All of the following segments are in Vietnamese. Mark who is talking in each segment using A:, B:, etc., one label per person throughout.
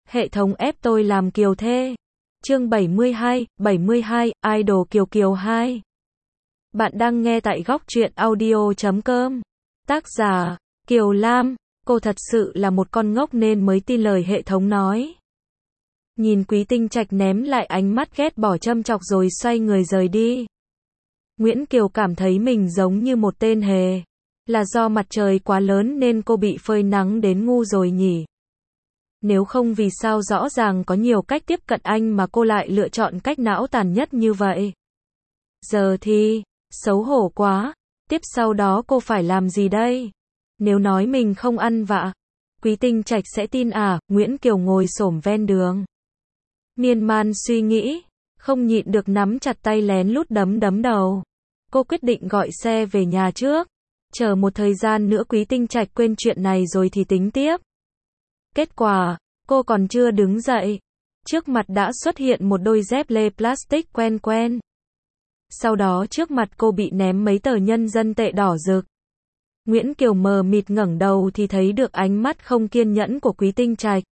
A: Hệ thống ép tôi làm kiều thê. Chương 72, Idol Kiều Kiều 2. Bạn đang nghe tại góc truyện audio.com. Tác giả, Kiều Lam. Cô thật sự là một con ngốc nên mới tin lời hệ thống nói. Nhìn Quý Tinh Trạch ném lại ánh mắt ghét bỏ châm chọc rồi xoay người rời đi. Nguyễn Kiều cảm thấy mình giống như một tên hề. Là do mặt trời quá lớn nên cô bị phơi nắng đến ngu rồi nhỉ? Nếu không vì sao rõ ràng có nhiều cách tiếp cận anh mà cô lại lựa chọn cách não tàn nhất như vậy? Giờ thì, xấu hổ quá. Tiếp sau đó cô phải làm gì đây? Nếu nói mình không ăn vạ, Quý Tinh Trạch sẽ tin à? Nguyễn Kiều ngồi xổm ven đường, miên man suy nghĩ, không nhịn được nắm chặt tay lén lút đấm đầu. Cô quyết định gọi xe về nhà trước. Chờ một thời gian nữa Quý Tinh Trạch quên chuyện này rồi thì tính tiếp. Kết quả, cô còn chưa đứng dậy, trước mặt đã xuất hiện một đôi dép lê plastic quen. Sau đó trước mặt cô bị ném mấy tờ nhân dân tệ đỏ rực. Nguyễn Kiều mờ mịt ngẩng đầu thì thấy được ánh mắt không kiên nhẫn của Quý Tinh Trạch.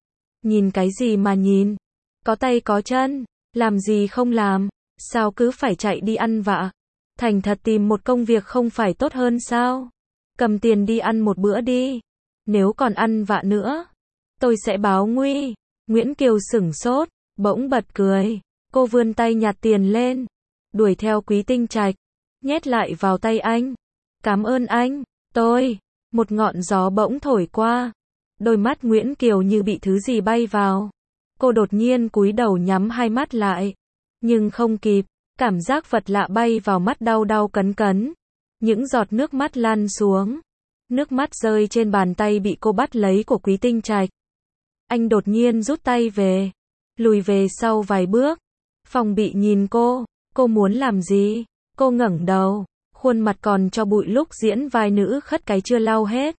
A: Nhìn cái gì mà nhìn? Có tay có chân, làm gì không làm? Sao cứ phải chạy đi ăn vạ? Thành thật tìm một công việc không phải tốt hơn sao? Cầm tiền đi ăn một bữa đi. Nếu còn ăn vạ nữa, tôi sẽ báo nguy. Nguyễn Kiều sửng sốt, bỗng bật cười. Cô vươn tay nhặt tiền lên, đuổi theo Quý Tinh Trạch, nhét lại vào tay anh. Cảm ơn anh, tôi. Một ngọn gió bỗng thổi qua. Đôi mắt Nguyễn Kiều như bị thứ gì bay vào. Cô đột nhiên cúi đầu nhắm hai mắt lại. Nhưng không kịp, cảm giác vật lạ bay vào mắt đau cấn. Những giọt nước mắt lăn xuống. Nước mắt rơi trên bàn tay bị cô bắt lấy của Quý Tinh Trạch. Anh đột nhiên rút tay về, lùi về sau vài bước. Phòng bị nhìn cô muốn làm gì? Cô ngẩng đầu, khuôn mặt còn cho bụi lúc diễn vai nữ khất cái chưa lau hết.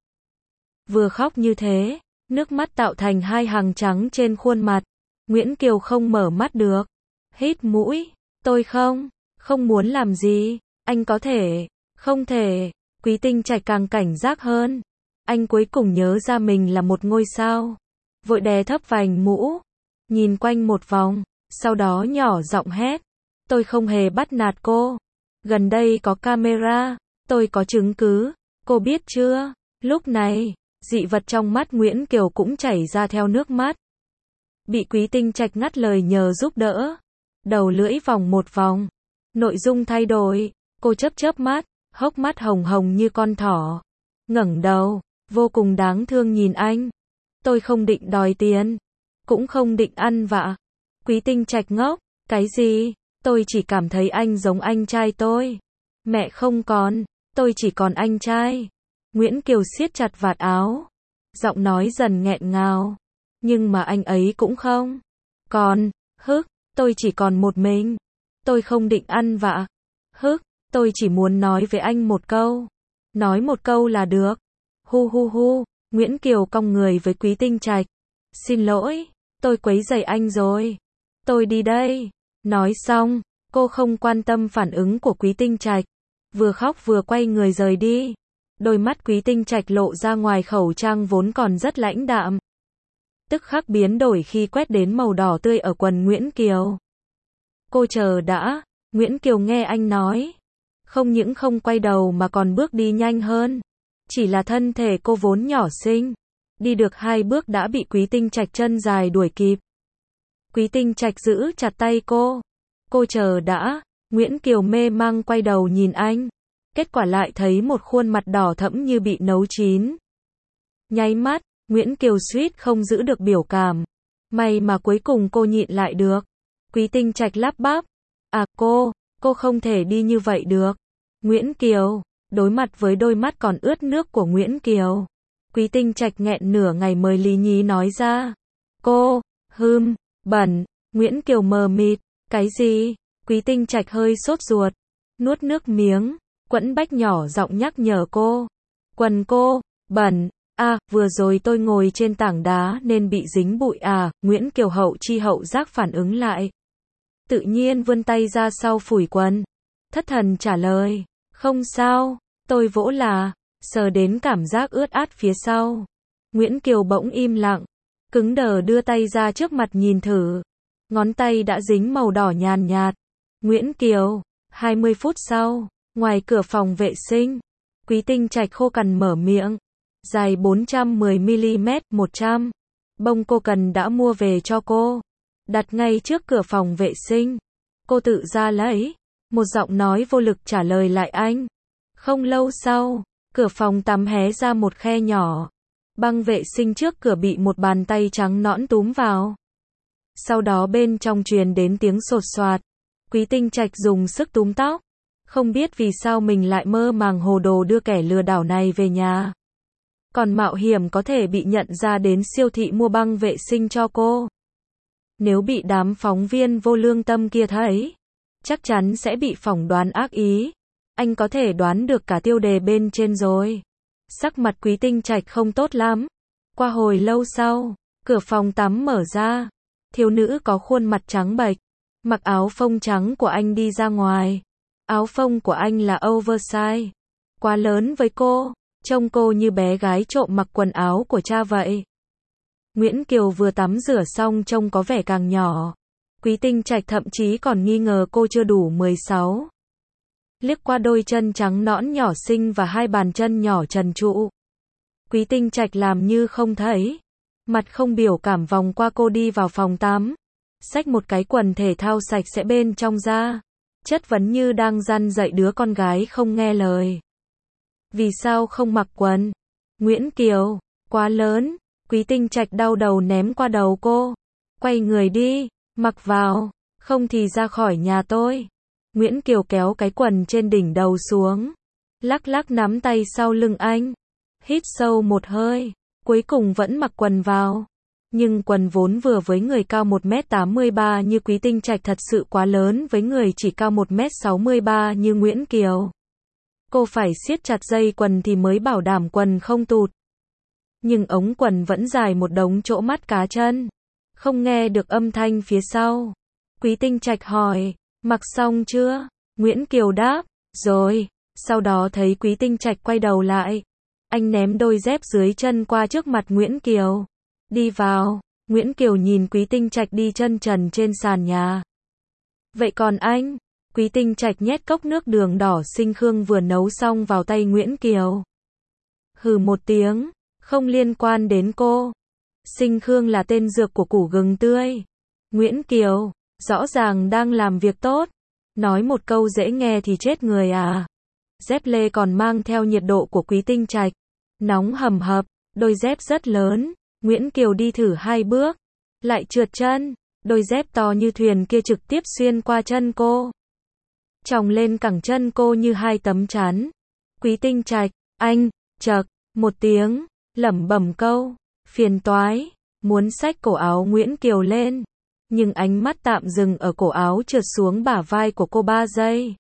A: Vừa khóc như thế, nước mắt tạo thành hai hàng trắng trên khuôn mặt. Nguyễn Kiều không mở mắt được. Hít mũi, tôi không muốn làm gì, anh có thể, không thể. Quý Tinh Trạch càng cảnh giác hơn. Anh cuối cùng nhớ ra mình là một ngôi sao. Vội đè thấp vành mũ, nhìn quanh một vòng, sau đó nhỏ giọng hét. Tôi không hề bắt nạt cô. Gần đây có camera, tôi có chứng cứ, cô biết chưa? Lúc này, dị vật trong mắt Nguyễn Kiều cũng chảy ra theo nước mắt. Bị Quý Tinh Trạch ngắt lời nhờ giúp đỡ. Đầu lưỡi vòng một vòng. Nội dung thay đổi, cô chớp mắt, hốc mắt hồng hồng như con thỏ. Ngẩng đầu, vô cùng đáng thương nhìn anh. Tôi không định đòi tiền, cũng không định ăn vạ. Quý Tinh Trạch ngốc, cái gì? Tôi chỉ cảm thấy anh giống anh trai tôi. Mẹ không còn, tôi chỉ còn anh trai. Nguyễn Kiều siết chặt vạt áo, giọng nói dần nghẹn ngào. Nhưng mà anh ấy cũng không còn, tôi chỉ còn một mình. Tôi không định ăn vạ. Tôi chỉ muốn nói với anh một câu. Nói một câu là được. Hu. Nguyễn Kiều cong người với Quý Tinh Trạch. Xin lỗi, tôi quấy rầy anh rồi. Tôi đi đây. Nói xong, cô không quan tâm phản ứng của Quý Tinh Trạch. Vừa khóc vừa quay người rời đi. Đôi mắt Quý Tinh Trạch lộ ra ngoài khẩu trang vốn còn rất lãnh đạm. Tức khắc biến đổi khi quét đến màu đỏ tươi ở quần Nguyễn Kiều. Cô chờ đã. Nguyễn Kiều nghe anh nói. Không những không quay đầu mà còn bước đi nhanh hơn. Chỉ là thân thể cô vốn nhỏ xinh. Đi được 2 bước đã bị Quý Tinh Trạch chân dài đuổi kịp. Quý Tinh Trạch giữ chặt tay cô. Cô chờ đã. Nguyễn Kiều mê mang quay đầu nhìn anh. Kết quả lại thấy một khuôn mặt đỏ thẫm như bị nấu chín. Nháy mắt, Nguyễn Kiều suýt không giữ được biểu cảm. May mà cuối cùng cô nhịn lại được. Quý Tinh Trạch lắp bắp. À cô không thể đi như vậy được. Nguyễn Kiều, đối mặt với đôi mắt còn ướt nước của Nguyễn Kiều. Quý Tinh Trạch nghẹn nửa ngày mới lý nhí nói ra. Cô, bẩn. Nguyễn Kiều mờ mịt. Cái gì? Quý Tinh Trạch hơi sốt ruột. Nuốt nước miếng. Quẫn bách nhỏ giọng nhắc nhở cô. Quần cô, bẩn. À, vừa rồi tôi ngồi trên tảng đá nên bị dính bụi à? Nguyễn Kiều hậu chi hậu giác phản ứng lại. Tự nhiên vươn tay ra sau phủi quần. Thất thần trả lời. Không sao, tôi vỗ là, sờ đến cảm giác ướt át phía sau. Nguyễn Kiều bỗng im lặng. cứng đờ đưa tay ra trước mặt nhìn thử. Ngón tay đã dính màu đỏ nhàn nhạt. Nguyễn Kiều, 20 phút sau, ngoài cửa phòng vệ sinh, Quý Tinh Trạch khô cằn mở miệng. Dài 410mm, 100. Bông cô cần đã mua về cho cô. Đặt ngay trước cửa phòng vệ sinh. Cô tự ra lấy. Một giọng nói vô lực trả lời lại anh. Không lâu sau, cửa phòng tắm hé ra một khe nhỏ. Băng vệ sinh trước cửa bị một bàn tay trắng nõn túm vào. Sau đó bên trong truyền đến tiếng sột soạt. Quý Tinh Trạch dùng sức túm tóc. Không biết vì sao mình lại mơ màng hồ đồ đưa kẻ lừa đảo này về nhà. Còn mạo hiểm có thể bị nhận ra đến siêu thị mua băng vệ sinh cho cô. Nếu bị đám phóng viên vô lương tâm kia thấy, chắc chắn sẽ bị phỏng đoán ác ý. Anh có thể đoán được cả tiêu đề bên trên rồi. Sắc mặt Quý Tinh Trạch không tốt lắm. Qua hồi lâu sau, cửa phòng tắm mở ra. Thiếu nữ có khuôn mặt trắng bệch, mặc áo phông trắng của anh đi ra ngoài. Áo phông của anh là oversize, quá lớn với cô, trông cô như bé gái trộm mặc quần áo của cha vậy. Nguyễn Kiều vừa tắm rửa xong trông có vẻ càng nhỏ. Quý Tinh Trạch thậm chí còn nghi ngờ cô chưa đủ 16. Liếc qua đôi chân trắng nõn nhỏ xinh và hai bàn chân nhỏ trần trụ, Quý Tinh Trạch làm như không thấy. Mặt không biểu cảm vòng qua cô đi vào phòng tắm. Xách một cái quần thể thao sạch sẽ bên trong ra. Chất vấn như đang răn dạy đứa con gái không nghe lời. Vì sao không mặc quần? Nguyễn Kiều, quá lớn. Quý Tinh Trạch đau đầu ném qua đầu cô. Quay người đi, mặc vào, không thì ra khỏi nhà tôi. Nguyễn Kiều kéo cái quần trên đỉnh đầu xuống. Lắc lắc nắm tay sau lưng anh. Hít sâu một hơi. Cuối cùng vẫn mặc quần vào. Nhưng quần vốn vừa với người cao 1m83 như Quý Tinh Trạch thật sự quá lớn với người chỉ cao 1m63 như Nguyễn Kiều. Cô phải siết chặt dây quần thì mới bảo đảm quần không tụt. Nhưng ống quần vẫn dài một đống chỗ mắt cá chân. Không nghe được âm thanh phía sau. Quý Tinh Trạch hỏi, mặc xong chưa? Nguyễn Kiều đáp, rồi. Sau đó thấy Quý Tinh Trạch quay đầu lại. Anh ném đôi dép dưới chân qua trước mặt Nguyễn Kiều. Đi vào. Nguyễn Kiều nhìn Quý Tinh Trạch đi chân trần trên sàn nhà. Vậy còn anh? Quý Tinh Trạch nhét cốc nước đường đỏ sinh khương vừa nấu xong vào tay Nguyễn Kiều. Hừ một tiếng, không liên quan đến cô. Sinh khương là tên dược của củ gừng tươi. Nguyễn Kiều, rõ ràng đang làm việc tốt. Nói một câu dễ nghe thì chết người à. Dép lê còn mang theo nhiệt độ của Quý Tinh Trạch. Nóng hầm hập, đôi dép rất lớn. Nguyễn Kiều đi thử 2 bước. Lại trượt chân. Đôi dép to như thuyền kia trực tiếp xuyên qua chân cô. Chồng lên cẳng chân cô như 2 tấm chắn. Quý Tinh Trạch, anh, chậc, một tiếng, lẩm bẩm câu, phiền toái, muốn xách cổ áo Nguyễn Kiều lên. Nhưng ánh mắt tạm dừng ở cổ áo trượt xuống bả vai của cô 3 giây.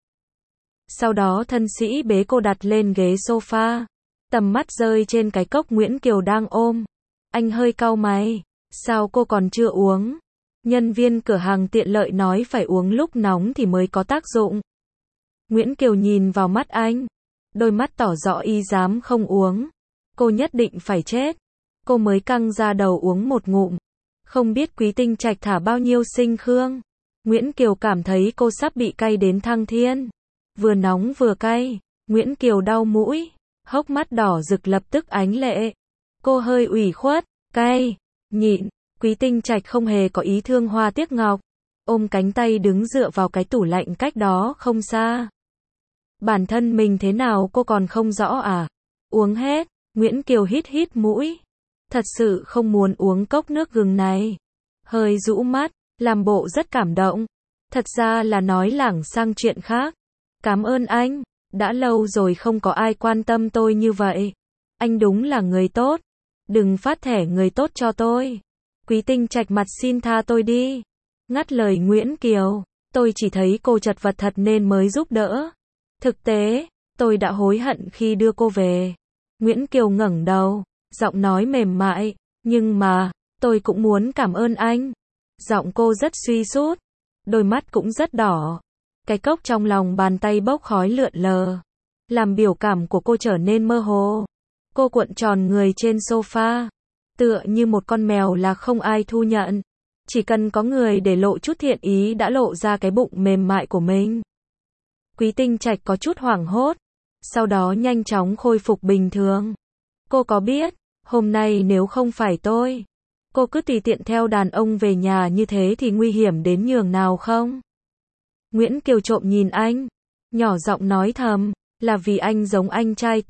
A: Sau đó thân sĩ bế cô đặt lên ghế sofa. Tầm mắt rơi trên cái cốc Nguyễn Kiều đang ôm. Anh hơi cau mày, sao cô còn chưa uống? Nhân viên cửa hàng tiện lợi nói phải uống lúc nóng thì mới có tác dụng. Nguyễn Kiều nhìn vào mắt anh. Đôi mắt tỏ rõ y dám không uống. Cô nhất định phải chết. Cô mới căng ra đầu uống một ngụm. Không biết Quý Tinh Trạch thả bao nhiêu sinh khương. Nguyễn Kiều cảm thấy cô sắp bị cay đến thăng thiên. Vừa nóng vừa cay. Nguyễn Kiều đau mũi. Hốc mắt đỏ rực lập tức ánh lệ. Cô hơi ủy khuất. Cay. Nhịn. Quý Tinh Trạch không hề có ý thương hoa tiếc ngọc. Ôm cánh tay đứng dựa vào cái tủ lạnh cách đó không xa. Bản thân mình thế nào cô còn không rõ à? Uống hết. Nguyễn Kiều hít hít mũi. Thật sự không muốn uống cốc nước gừng này. Hơi rũ mắt, làm bộ rất cảm động. Thật ra là nói lảng sang chuyện khác. Cảm ơn anh. Đã lâu rồi không có ai quan tâm tôi như vậy. Anh đúng là người tốt. Đừng phát thẻ người tốt cho tôi. Quý Tinh Trạch mặt xin tha tôi đi. Ngắt lời Nguyễn Kiều. Tôi chỉ thấy cô chật vật thật nên mới giúp đỡ. Thực tế, tôi đã hối hận khi đưa cô về. Nguyễn Kiều ngẩng đầu, giọng nói mềm mại. Nhưng mà, tôi cũng muốn cảm ơn anh. Giọng cô rất suy sút. Đôi mắt cũng rất đỏ. Cái cốc trong lòng bàn tay bốc khói lượn lờ. Làm biểu cảm của cô trở nên mơ hồ. Cô cuộn tròn người trên sofa. Tựa như một con mèo là không ai thu nhận. Chỉ cần có người để lộ chút thiện ý đã lộ ra cái bụng mềm mại của mình. Quý Tinh Trạch có chút hoảng hốt, sau đó nhanh chóng khôi phục bình thường. Cô có biết, hôm nay nếu không phải tôi, cô cứ tùy tiện theo đàn ông về nhà như thế thì nguy hiểm đến nhường nào không? Nguyễn Kiều trộm nhìn anh, nhỏ giọng nói thầm, là vì anh giống anh trai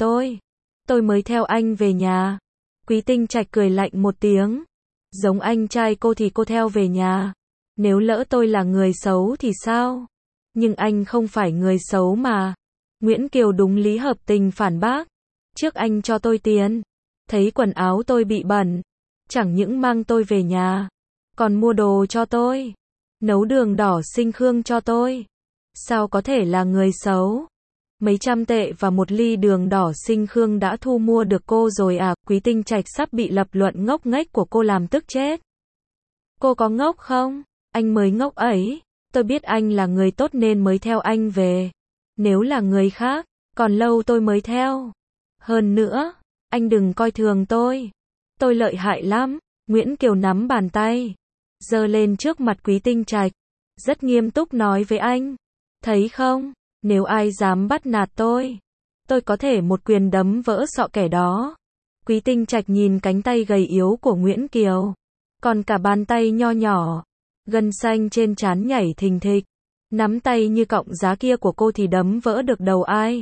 A: tôi mới theo anh về nhà. Quý Tinh Trạch cười lạnh một tiếng, giống anh trai cô thì cô theo về nhà. Nếu lỡ tôi là người xấu thì sao? Nhưng anh không phải người xấu mà. Nguyễn Kiều đúng lý hợp tình phản bác. Trước anh cho tôi tiền, thấy quần áo tôi bị bẩn, chẳng những mang tôi về nhà, còn mua đồ cho tôi, nấu đường đỏ sinh khương cho tôi. Sao có thể là người xấu? Mấy trăm tệ và một ly đường đỏ sinh khương đã thu mua được cô rồi à? Quý Tinh Trạch sắp bị lập luận ngốc nghếch của cô làm tức chết. Cô có ngốc không? Anh mới ngốc ấy. Tôi biết anh là người tốt nên mới theo anh về. Nếu là người khác, còn lâu tôi mới theo. Hơn nữa, anh đừng coi thường tôi. Tôi lợi hại lắm. Nguyễn Kiều nắm bàn tay, giơ lên trước mặt Quý Tinh Trạch, rất nghiêm túc nói với anh. Thấy không? Nếu ai dám bắt nạt tôi có thể một quyền đấm vỡ sọ kẻ đó. Quý Tinh Trạch nhìn cánh tay gầy yếu của Nguyễn Kiều, còn cả bàn tay nho nhỏ, gân xanh trên trán nhảy thình thịch. Nắm tay như cọng giá kia của cô thì đấm vỡ được đầu ai.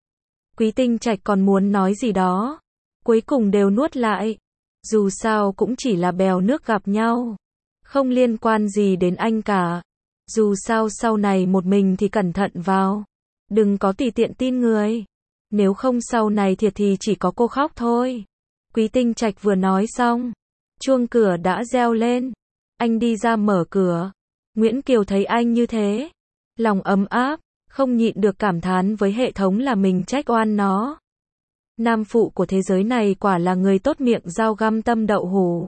A: Quý Tinh Trạch còn muốn nói gì đó, cuối cùng đều nuốt lại. Dù sao cũng chỉ là bèo nước gặp nhau, không liên quan gì đến anh cả. Dù sao sau này một mình thì cẩn thận vào, đừng có tùy tiện tin người. Nếu không sau này thiệt thì chỉ có cô khóc thôi. Quý Tinh Trạch vừa nói xong, chuông cửa đã reo lên. Anh đi ra mở cửa. Nguyễn Kiều thấy anh như thế, lòng ấm áp, không nhịn được cảm thán với hệ thống là mình trách oan nó. Nam phụ của thế giới này quả là người tốt miệng dao găm tâm đậu hủ.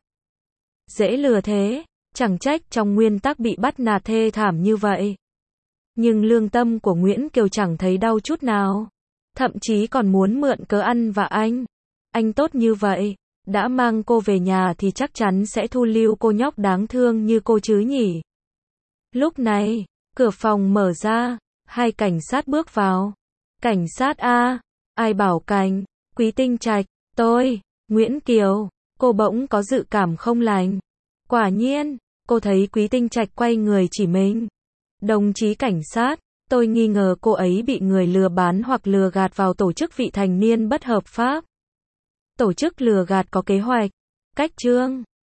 A: Dễ lừa thế, chẳng trách trong nguyên tắc bị bắt nạt thê thảm như vậy. Nhưng lương tâm của Nguyễn Kiều chẳng thấy đau chút nào. Thậm chí còn muốn mượn cớ ăn vạ anh. Anh tốt như vậy, đã mang cô về nhà thì chắc chắn sẽ thu lưu cô nhóc đáng thương như cô chứ nhỉ. Lúc này, cửa phòng mở ra, hai cảnh sát bước vào. Cảnh sát A, ai bảo cảnh? Quý Tinh Trạch, tôi, Nguyễn Kiều. Cô bỗng có dự cảm không lành. Quả nhiên, cô thấy Quý Tinh Trạch quay người chỉ mình. Đồng chí cảnh sát, tôi nghi ngờ cô ấy bị người lừa bán hoặc lừa gạt vào tổ chức vị thành niên bất hợp pháp. Tổ chức lừa gạt có kế hoạch, cách chương.